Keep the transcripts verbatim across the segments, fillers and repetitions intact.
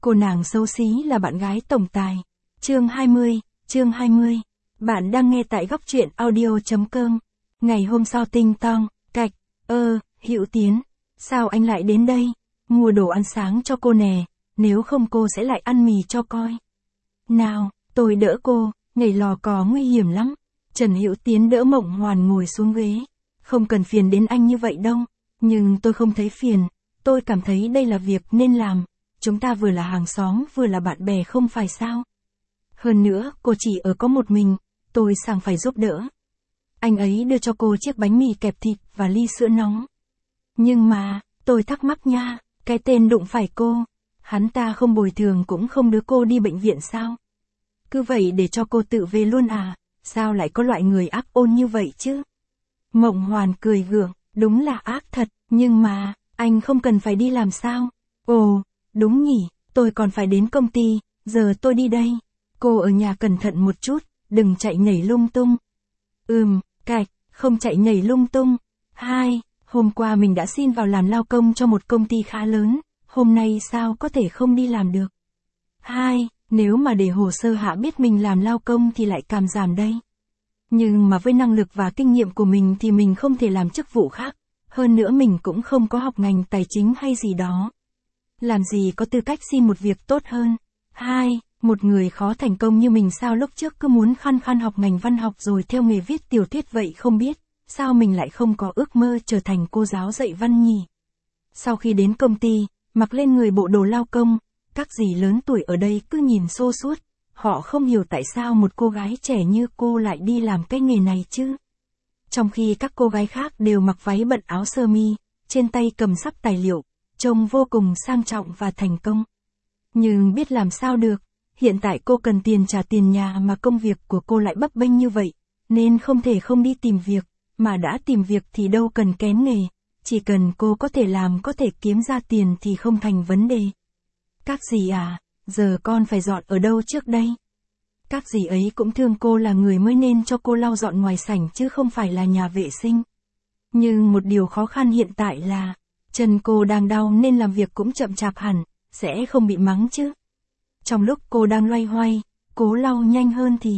Cô nàng xấu xí là bạn gái tổng tài. Chương hai mươi, chương hai mươi. Bạn đang nghe tại góc truyện audio.com. Ngày hôm sau tinh tong, cạch, ơ, Hữu Tiến. Sao anh lại đến đây? Mua đồ ăn sáng cho cô nè, nếu không cô sẽ lại ăn mì cho coi. Nào, tôi đỡ cô, nhảy lò cò nguy hiểm lắm. Trần Hữu Tiến đỡ Mộng Hoàn ngồi xuống ghế. Không cần phiền đến anh như vậy đâu, nhưng tôi không thấy phiền, tôi cảm thấy đây là việc nên làm. Chúng ta vừa là hàng xóm vừa là bạn bè không phải sao? Hơn nữa, cô chỉ ở có một mình, tôi sang phải giúp đỡ. Anh ấy đưa cho cô chiếc bánh mì kẹp thịt và ly sữa nóng. Nhưng mà, tôi thắc mắc nha, cái tên đụng phải cô, hắn ta không bồi thường cũng không đưa cô đi bệnh viện sao? Cứ vậy để cho cô tự về luôn à, sao lại có loại người ác ôn như vậy chứ? Mộng Hoàn cười gượng, đúng là ác thật, nhưng mà, anh không cần phải đi làm sao? Ồ, đúng nhỉ, tôi còn phải đến công ty, giờ tôi đi đây. Cô ở nhà cẩn thận một chút, đừng chạy nhảy lung tung. Ừm, cạch, không chạy nhảy lung tung. Hai, hôm qua mình đã xin vào làm lao công cho một công ty khá lớn, hôm nay sao có thể không đi làm được? Hai, nếu mà để hồ sơ hạ biết mình làm lao công thì lại cảm giảm đây. Nhưng mà với năng lực và kinh nghiệm của mình thì mình không thể làm chức vụ khác, hơn nữa mình cũng không có học ngành tài chính hay gì đó. Làm gì có tư cách xin một việc tốt hơn. Hai, một người khó thành công như mình sao lúc trước cứ muốn khăn khăn học ngành văn học rồi theo nghề viết tiểu thuyết vậy không biết, sao mình lại không có ước mơ trở thành cô giáo dạy văn nhỉ? Sau khi đến công ty, mặc lên người bộ đồ lao công, các dì lớn tuổi ở đây cứ nhìn xô suốt, họ không hiểu tại sao một cô gái trẻ như cô lại đi làm cái nghề này chứ. Trong khi các cô gái khác đều mặc váy bận áo sơ mi, trên tay cầm sắp tài liệu, trông vô cùng sang trọng và thành công. Nhưng biết làm sao được, hiện tại cô cần tiền trả tiền nhà mà công việc của cô lại bấp bênh như vậy, nên không thể không đi tìm việc, mà đã tìm việc thì đâu cần kén nghề, chỉ cần cô có thể làm có thể kiếm ra tiền thì không thành vấn đề. Các dì à, giờ con phải dọn ở đâu trước đây? Các dì ấy cũng thương cô là người mới nên cho cô lau dọn ngoài sảnh chứ không phải là nhà vệ sinh. Nhưng một điều khó khăn hiện tại là, chân cô đang đau nên làm việc cũng chậm chạp hẳn, sẽ không bị mắng chứ. Trong lúc cô đang loay hoay, cố lau nhanh hơn thì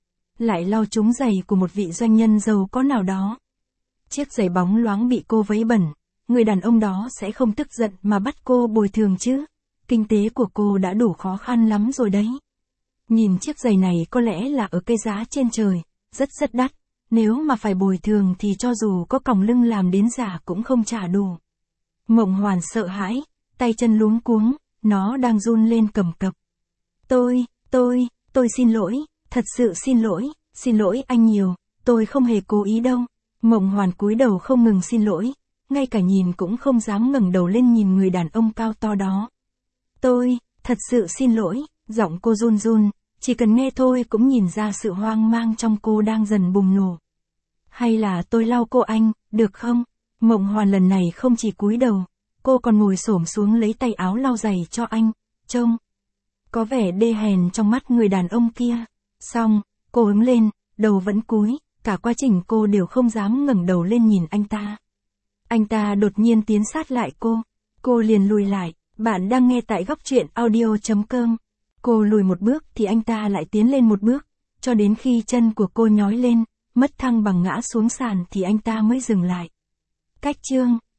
lại lau trúng giày của một vị doanh nhân giàu có nào đó. Chiếc giày bóng loáng bị cô vấy bẩn, người đàn ông đó sẽ không tức giận mà bắt cô bồi thường chứ. Kinh tế của cô đã đủ khó khăn lắm rồi đấy. Nhìn chiếc giày này có lẽ là ở cái giá trên trời, rất rất đắt, nếu mà phải bồi thường thì cho dù có còng lưng làm đến giả cũng không trả đủ. Mộng Hoàn sợ hãi, tay chân luống cuống, nó đang run lên cầm cập. Tôi, tôi, tôi xin lỗi, thật sự xin lỗi, xin lỗi anh nhiều, tôi không hề cố ý đâu. Mộng Hoàn cúi đầu không ngừng xin lỗi, ngay cả nhìn cũng không dám ngẩng đầu lên nhìn người đàn ông cao to đó. Tôi, thật sự xin lỗi, giọng cô run run, chỉ cần nghe thôi cũng nhìn ra sự hoang mang trong cô đang dần bùng nổ. Hay là tôi lau cô anh, được không? Mộng Hoàn lần này không chỉ cúi đầu, cô còn ngồi xổm xuống lấy tay áo lau giày cho anh, trông có vẻ đê hèn trong mắt người đàn ông kia. Xong, cô ứng lên, đầu vẫn cúi, cả quá trình cô đều không dám ngẩng đầu lên nhìn anh ta. Anh ta đột nhiên tiến sát lại cô, cô liền lùi lại. Bạn đang nghe tại góc truyện audio.com. Cô lùi một bước thì anh ta lại tiến lên một bước, cho đến khi chân của cô nhói lên, mất thăng bằng ngã xuống sàn thì anh ta mới dừng lại. Cách chương